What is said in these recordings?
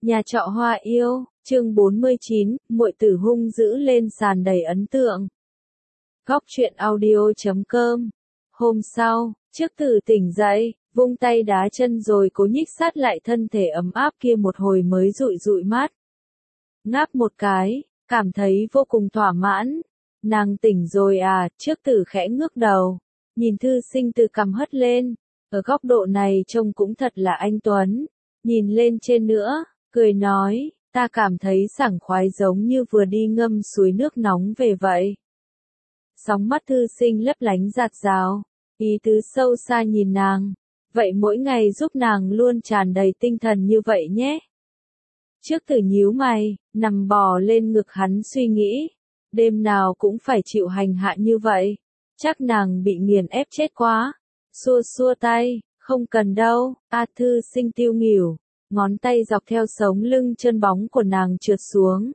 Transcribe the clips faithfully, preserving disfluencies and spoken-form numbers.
Nhà trọ hoa yêu, chương bốn mươi chín, muội tử hung dữ lên sàn đầy ấn tượng. Góc truyện audio chấm com. Hôm sau, trước Tử tỉnh dậy, vung tay đá chân rồi cố nhích sát lại thân thể ấm áp kia một hồi mới dụi dụi mắt. Ngáp một cái, cảm thấy vô cùng thỏa mãn. Nàng tỉnh rồi à, trước Tử khẽ ngước đầu, nhìn thư sinh từ cằm hất lên, ở góc độ này trông cũng thật là anh tuấn, nhìn lên trên nữa, cười nói, ta cảm thấy sảng khoái giống như vừa đi ngâm suối nước nóng về vậy. Sóng mắt thư sinh lấp lánh rạt rào, ý tứ sâu xa nhìn nàng, vậy mỗi ngày giúp nàng luôn tràn đầy tinh thần như vậy nhé. Trước Tử nhíu mày, nằm bò lên ngực hắn suy nghĩ, đêm nào cũng phải chịu hành hạ như vậy, chắc nàng bị nghiền ép chết quá. Xua xua tay, không cần đâu, A thư sinh tiêu nghỉu, ngón tay dọc theo sống lưng chân bóng của nàng trượt xuống.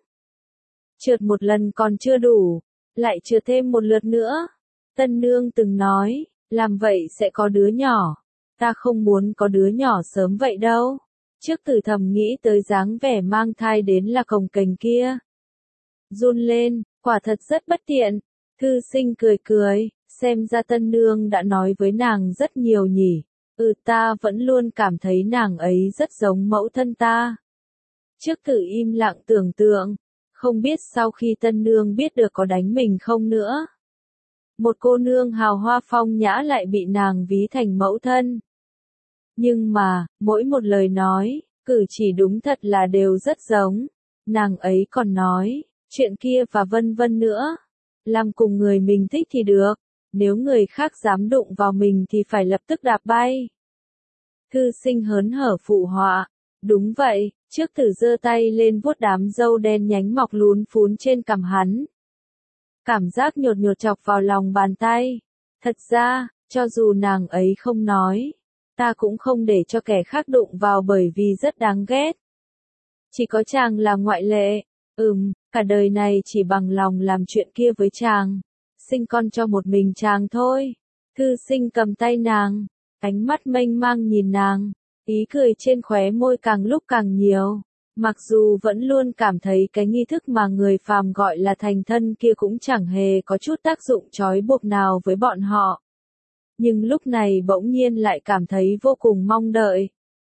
Trượt một lần còn chưa đủ, lại trượt thêm một lượt nữa. Tân nương từng nói, làm vậy sẽ có đứa nhỏ, ta không muốn có đứa nhỏ sớm vậy đâu. Trước Tử thầm nghĩ tới dáng vẻ mang thai đến là cồng kềnh kia. Run lên, quả thật rất bất tiện. Thư sinh cười cười, xem ra tân nương đã nói với nàng rất nhiều nhỉ. Ừ, ta vẫn luôn cảm thấy nàng ấy rất giống mẫu thân ta. Trước Tử im lặng tưởng tượng, không biết sau khi tân nương biết được có đánh mình không nữa. Một cô nương hào hoa phong nhã lại bị nàng ví thành mẫu thân. Nhưng mà, mỗi một lời nói, cử chỉ đúng thật là đều rất giống. Nàng ấy còn nói, chuyện kia và vân vân nữa. Làm cùng người mình thích thì được, nếu người khác dám đụng vào mình thì phải lập tức đạp bay. Thư sinh hớn hở phụ họa, đúng vậy, trước Tử giơ tay lên vuốt đám râu đen nhánh mọc lún phún trên cằm hắn. Cảm giác nhột nhột chọc vào lòng bàn tay. Thật ra, cho dù nàng ấy không nói, ta cũng không để cho kẻ khác đụng vào bởi vì rất đáng ghét. Chỉ có chàng là ngoại lệ, ừm, cả đời này chỉ bằng lòng làm chuyện kia với chàng, sinh con cho một mình chàng thôi. Thư sinh cầm tay nàng, ánh mắt mênh mang nhìn nàng, ý cười trên khóe môi càng lúc càng nhiều. Mặc dù vẫn luôn cảm thấy cái nghi thức mà người phàm gọi là thành thân kia cũng chẳng hề có chút tác dụng trói buộc nào với bọn họ. Nhưng lúc này bỗng nhiên lại cảm thấy vô cùng mong đợi.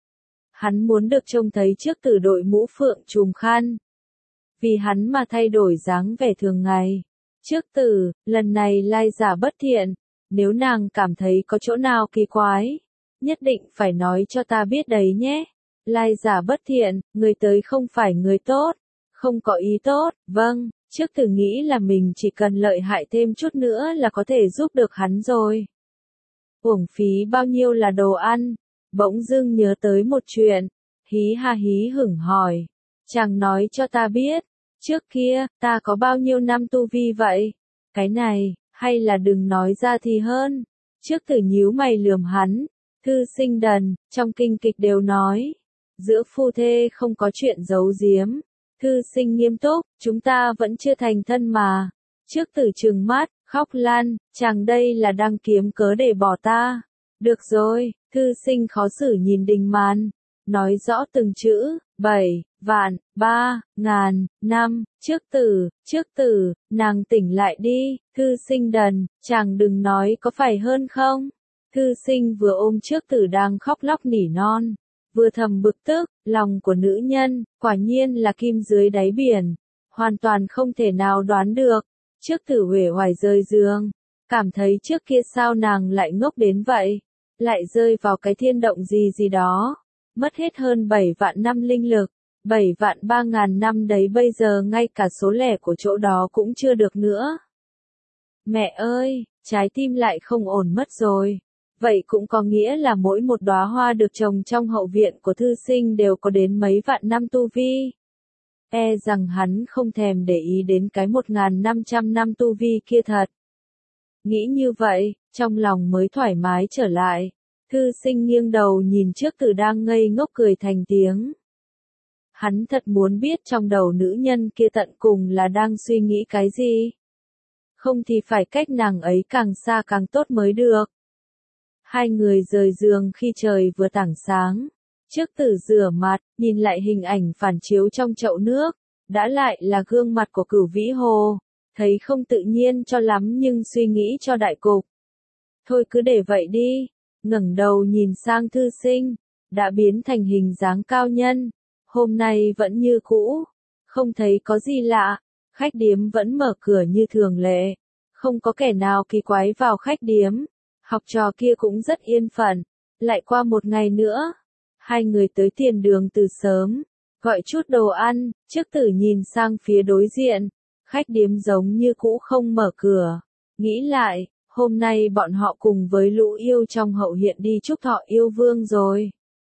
Hắn muốn được trông thấy trước Tử đội mũ phượng trùm khăn. Vì hắn mà thay đổi dáng vẻ thường ngày. Trước Tử, lần này lai giả bất thiện, nếu nàng cảm thấy có chỗ nào kỳ quái, nhất định phải nói cho ta biết đấy nhé. Lai giả bất thiện, người tới không phải người tốt, không có ý tốt, vâng, trước Tử nghĩ là mình chỉ cần lợi hại thêm chút nữa là có thể giúp được hắn rồi. Uổng phí bao nhiêu là đồ ăn, bỗng dưng nhớ tới một chuyện, hí ha hí hửng hỏi, chàng nói cho ta biết, trước kia, ta có bao nhiêu năm tu vi vậy, cái này, hay là đừng nói ra thì hơn. Trước Tử nhíu mày lườm hắn, thư sinh đần, trong kinh kịch đều nói, giữa phu thê không có chuyện giấu giếm. Thư sinh nghiêm túc, chúng ta vẫn chưa thành thân mà. Trước Tử trừng mắt, khóc lan, chàng đây là đang kiếm cớ để bỏ ta. Được rồi, thư sinh khó xử nhìn Đình Màn, nói rõ từng chữ, bảy, vạn, ba, ngàn, năm, trước Tử, trước Tử, nàng tỉnh lại đi, thư sinh đần, chàng đừng nói có phải hơn không. Thư sinh vừa ôm trước Tử đang khóc lóc nỉ non, vừa thầm bực tức, lòng của nữ nhân, quả nhiên là kim dưới đáy biển, hoàn toàn không thể nào đoán được. Trước Tử uể oải rơi giường, cảm thấy trước kia sao nàng lại ngốc đến vậy, lại rơi vào cái thiên động gì gì đó, mất hết hơn bảy vạn năm linh lực, bảy vạn ba ngàn năm đấy bây giờ ngay cả số lẻ của chỗ đó cũng chưa được nữa. Mẹ ơi, trái tim lại không ổn mất rồi. Vậy cũng có nghĩa là mỗi một đóa hoa được trồng trong hậu viện của thư sinh đều có đến mấy vạn năm tu vi. E rằng hắn không thèm để ý đến cái một nghìn năm trăm năm tu vi kia thật. Nghĩ như vậy, trong lòng mới thoải mái trở lại. Thư sinh nghiêng đầu nhìn trước Tử đang ngây ngốc cười thành tiếng. Hắn thật muốn biết trong đầu nữ nhân kia tận cùng là đang suy nghĩ cái gì. Không thì phải cách nàng ấy càng xa càng tốt mới được. Hai người rời giường khi trời vừa tảng sáng. Trước Tử rửa mặt, nhìn lại hình ảnh phản chiếu trong chậu nước, đã lại là gương mặt của Cửu Vĩ Hồ, thấy không tự nhiên cho lắm nhưng suy nghĩ cho đại cục. Thôi cứ để vậy đi, ngẩng đầu nhìn sang thư sinh, đã biến thành hình dáng cao nhân, hôm nay vẫn như cũ, không thấy có gì lạ, khách điếm vẫn mở cửa như thường lệ, không có kẻ nào kỳ quái vào khách điếm, học trò kia cũng rất yên phận, lại qua một ngày nữa, hai người tới tiền đường từ sớm, gọi chút đồ ăn, trước Tử nhìn sang phía đối diện, khách điếm giống như cũ không mở cửa, nghĩ lại, hôm nay bọn họ cùng với lũ yêu trong hậu hiện đi chúc thọ yêu vương rồi.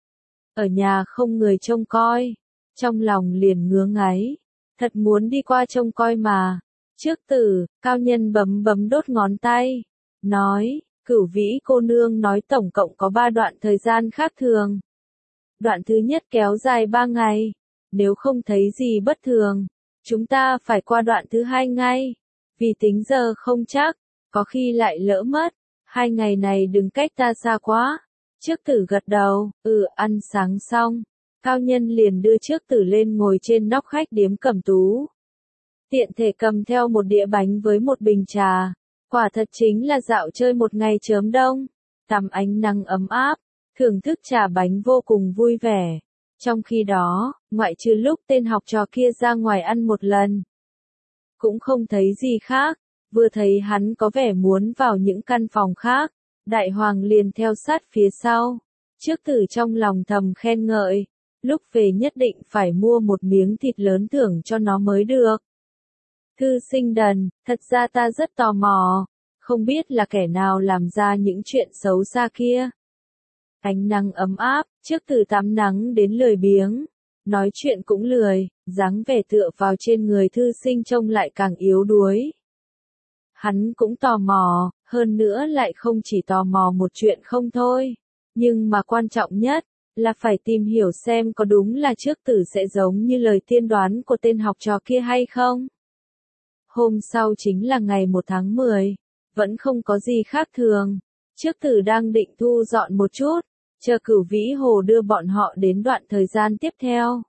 Ở nhà không người trông coi, trong lòng liền ngứa ngáy, thật muốn đi qua trông coi mà. Trước Tử, cao nhân bấm bấm đốt ngón tay, nói, Cửu Vĩ cô nương nói tổng cộng có ba đoạn thời gian khác thường. Đoạn thứ nhất kéo dài ba ngày, nếu không thấy gì bất thường, chúng ta phải qua đoạn thứ hai ngay, vì tính giờ không chắc, có khi lại lỡ mất, hai ngày này đừng cách ta xa quá. Trước Tử gật đầu, ừ, ăn sáng xong, cao nhân liền đưa Trước Tử lên ngồi trên nóc khách điếm Cẩm Tú. Tiện thể cầm theo một đĩa bánh với một bình trà, quả thật chính là dạo chơi một ngày chớm đông, tắm ánh nắng ấm áp, thưởng thức trà bánh vô cùng vui vẻ. Trong khi đó, ngoại trừ lúc tên học trò kia ra ngoài ăn một lần, cũng không thấy gì khác, vừa thấy hắn có vẻ muốn vào những căn phòng khác, Đại Hoàng liền theo sát phía sau. Trước Tử trong lòng thầm khen ngợi, lúc về nhất định phải mua một miếng thịt lớn thưởng cho nó mới được. Thư sinh đần, thật ra ta rất tò mò, không biết là kẻ nào làm ra những chuyện xấu xa kia. Ánh nắng ấm áp, Trước Tử tắm nắng đến lười biếng, nói chuyện cũng lười, dáng vẻ tựa vào trên người thư sinh trông lại càng yếu đuối. Hắn cũng tò mò, hơn nữa lại không chỉ tò mò một chuyện không thôi, nhưng mà quan trọng nhất là phải tìm hiểu xem có đúng là Trước Tử sẽ giống như lời tiên đoán của tên học trò kia hay không. Hôm sau chính là ngày một tháng mười, vẫn không có gì khác thường. Trước Tử đang định thu dọn một chút, chờ Cửu Vĩ Hồ đưa bọn họ đến đoạn thời gian tiếp theo.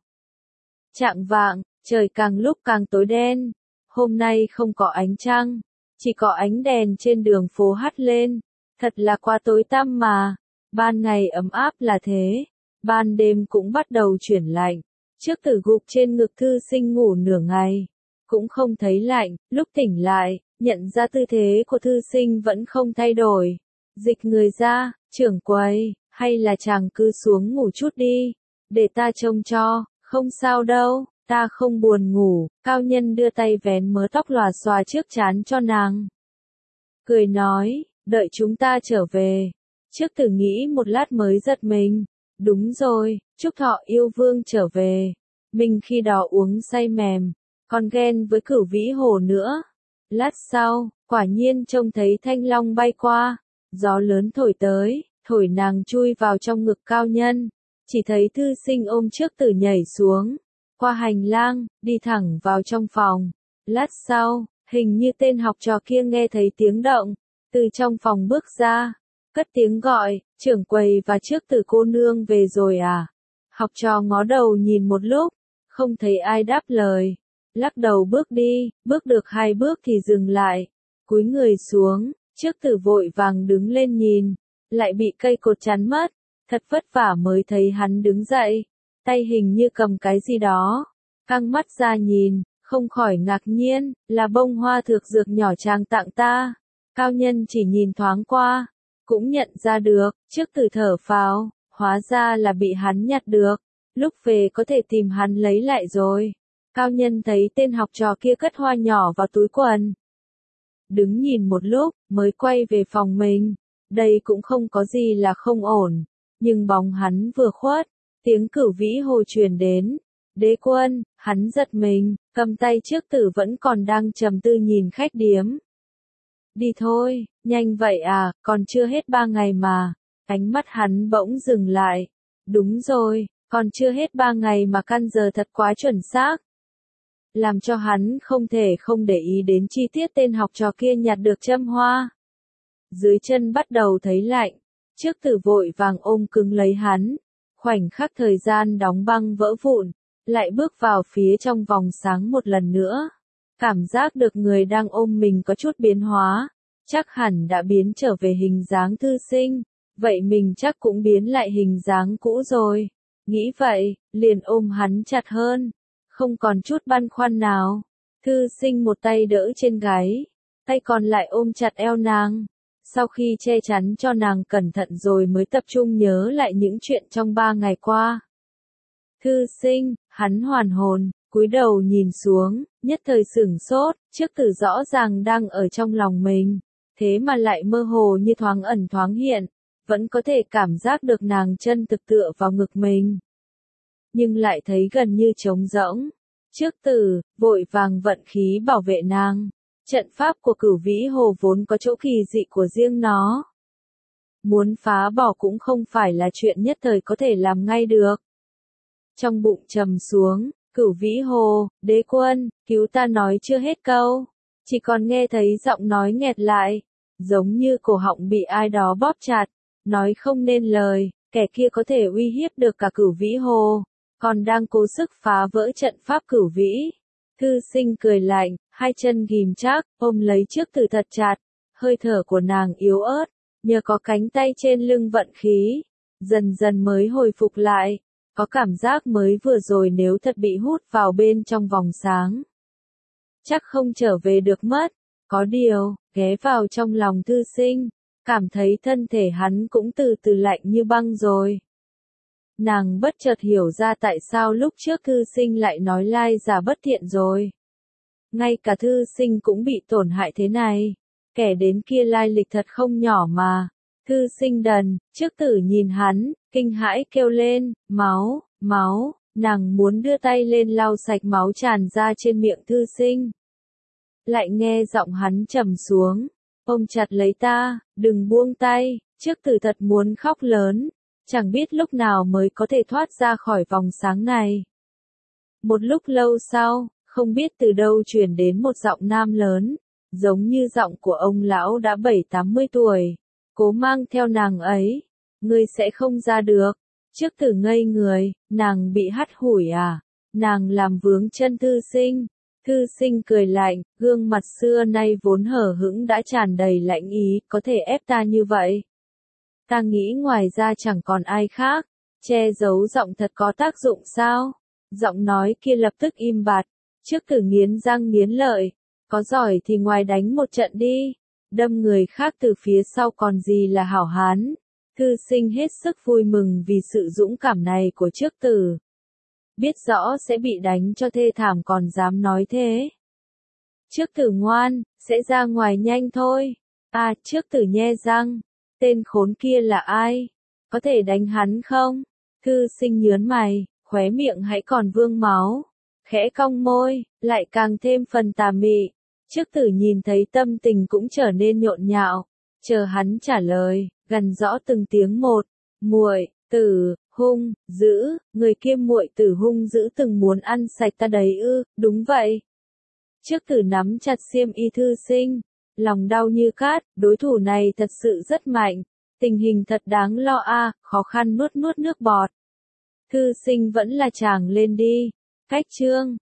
Chạng vạng, trời càng lúc càng tối đen, hôm nay không có ánh trăng, chỉ có ánh đèn trên đường phố hắt lên, thật là quá tối tăm mà. Ban ngày ấm áp là thế, ban đêm cũng bắt đầu chuyển lạnh. Trước Tử gục trên ngực thư sinh ngủ nửa ngày, cũng không thấy lạnh, lúc tỉnh lại, nhận ra tư thế của thư sinh vẫn không thay đổi. Dịch người ra, trưởng quầy, hay là chàng cứ xuống ngủ chút đi, để ta trông cho, không sao đâu, ta không buồn ngủ. Cao nhân đưa tay vén mớ tóc lòa xòa trước trán cho nàng. Cười nói, đợi chúng ta trở về. Trước Tử nghĩ một lát mới giật mình, đúng rồi, chúc thọ yêu vương trở về. Mình khi đó uống say mềm, còn ghen với Cửu Vĩ Hồ nữa. Lát sau, quả nhiên trông thấy thanh long bay qua, gió lớn thổi tới, thổi nàng chui vào trong ngực cao nhân, chỉ thấy thư sinh ôm Trước Tử nhảy xuống, qua hành lang, đi thẳng vào trong phòng. Lát sau, hình như tên học trò kia nghe thấy tiếng động, từ trong phòng bước ra, cất tiếng gọi, trưởng quầy và Trước Tử cô nương về rồi à? Học trò ngó đầu nhìn một lúc, không thấy ai đáp lời, lắc đầu bước đi, bước được hai bước thì dừng lại, cúi người xuống. Trước Tử vội vàng đứng lên nhìn, lại bị cây cột chắn mất, thật vất vả mới thấy hắn đứng dậy, tay hình như cầm cái gì đó, căng mắt ra nhìn, không khỏi ngạc nhiên, là bông hoa thược dược nhỏ chàng tặng ta. Cao nhân chỉ nhìn thoáng qua, cũng nhận ra được. Trước Tử thở phào, hóa ra là bị hắn nhặt được, lúc về có thể tìm hắn lấy lại rồi. Cao nhân thấy tên học trò kia cất hoa nhỏ vào túi quần, đứng nhìn một lúc, mới quay về phòng mình. Đây cũng không có gì là không ổn, nhưng bóng hắn vừa khuất, tiếng Cửu Vĩ Hồ truyền đến. Đế quân, hắn giật mình, cầm tay Trước Tử vẫn còn đang trầm tư nhìn khách điếm. Đi thôi, nhanh vậy à, còn chưa hết ba ngày mà. Ánh mắt hắn bỗng dừng lại. Đúng rồi, còn chưa hết ba ngày mà căn giờ thật quá chuẩn xác. Làm cho hắn không thể không để ý đến chi tiết tên học trò kia nhặt được châm hoa. Dưới chân bắt đầu thấy lạnh, Trước Tử vội vàng ôm cứng lấy hắn, Khoảnh khắc thời gian đóng băng vỡ vụn, lại bước vào phía trong vòng sáng một lần nữa. Cảm giác được người đang ôm mình có chút biến hóa, chắc hẳn đã biến trở về hình dáng thư sinh, vậy mình chắc cũng biến lại hình dáng cũ rồi. Nghĩ vậy, liền ôm hắn chặt hơn, không còn chút băn khoăn nào. Thư sinh một tay đỡ trên gáy, tay còn lại ôm chặt eo nàng. Sau khi che chắn cho nàng cẩn thận rồi mới tập trung nhớ lại những chuyện trong ba ngày qua. Thư sinh, hắn hoàn hồn, cúi đầu nhìn xuống, nhất thời sửng sốt, trước tử rõ ràng đang ở trong lòng mình, thế mà lại mơ hồ như thoáng ẩn thoáng hiện, vẫn có thể cảm giác được nàng chân thực tựa vào ngực mình. Nhưng lại thấy gần như trống rỗng. Trước tử, vội vàng vận khí bảo vệ nàng. Trận pháp của Cửu Vĩ Hồ vốn có chỗ kỳ dị của riêng nó. Muốn phá bỏ cũng không phải là chuyện nhất thời có thể làm ngay được. Trong bụng trầm xuống, Cửu Vĩ Hồ, đế quân, cứu ta nói chưa hết câu. Chỉ còn nghe thấy giọng nói nghẹt lại, giống như cổ họng bị ai đó bóp chặt, nói không nên lời, kẻ kia có thể uy hiếp được cả Cửu Vĩ Hồ, còn đang cố sức phá vỡ trận pháp Cửu Vĩ. Thư sinh cười lạnh, hai chân ghim chắc, ôm lấy trước tử thật chặt, hơi thở của nàng yếu ớt, nhờ có cánh tay trên lưng vận khí, dần dần mới hồi phục lại, có cảm giác mới vừa rồi nếu thật bị hút vào bên trong vòng sáng. Chắc không trở về được mất, có điều, ghé vào trong lòng thư sinh, cảm thấy thân thể hắn cũng từ từ lạnh như băng rồi. Nàng bất chợt hiểu ra tại sao lúc trước thư sinh lại nói lai giả bất thiện rồi. Ngay cả thư sinh cũng bị tổn hại thế này. Kẻ đến kia lai lịch thật không nhỏ mà. Thư sinh đần, trước tử nhìn hắn, kinh hãi kêu lên, máu, máu, nàng muốn đưa tay lên lau sạch máu tràn ra trên miệng thư sinh. Lại nghe giọng hắn trầm xuống, ôm chặt lấy ta, đừng buông tay, trước tử thật muốn khóc lớn. Chẳng biết lúc nào mới có thể thoát ra khỏi vòng sáng này. Một lúc lâu sau, không biết từ đâu truyền đến một giọng nam lớn, giống như giọng của ông lão đã bảy tám mươi tuổi. Cố mang theo nàng ấy, ngươi sẽ không ra được. Trước tử ngây người, nàng bị hắt hủi à? Nàng làm vướng chân thư sinh. Thư sinh cười lạnh, gương mặt xưa nay vốn hở hững đã tràn đầy lạnh ý, có thể ép ta như vậy. Ta nghĩ ngoài ra chẳng còn ai khác, che giấu giọng thật có tác dụng sao? Giọng nói kia lập tức im bặt, trước tử nghiến răng nghiến lợi, có giỏi thì ngoài đánh một trận đi, đâm người khác từ phía sau còn gì là hảo hán. Thư sinh hết sức vui mừng vì sự dũng cảm này của trước tử. Biết rõ sẽ bị đánh cho thê thảm còn dám nói thế. Trước tử ngoan, sẽ ra ngoài nhanh thôi. À, trước tử nhe răng. Tên khốn kia là ai? Có thể đánh hắn không? Thư sinh nhớn mày, khóe miệng hãy còn vương máu. Khẽ cong môi, lại càng thêm phần tà mị. Trước tử nhìn thấy tâm tình cũng trở nên nhộn nhạo. Chờ hắn trả lời, gần rõ từng tiếng một. Muội tử, hung, dữ, người kia muội tử hung dữ từng muốn ăn sạch ta đấy ư, đúng vậy. Trước tử nắm chặt xiêm y thư sinh. Lòng đau như cát, đối thủ này thật sự rất mạnh. Tình hình thật đáng lo a, à, khó khăn nuốt nuốt nước bọt. Thư sinh vẫn là chàng lên đi. Cách chương.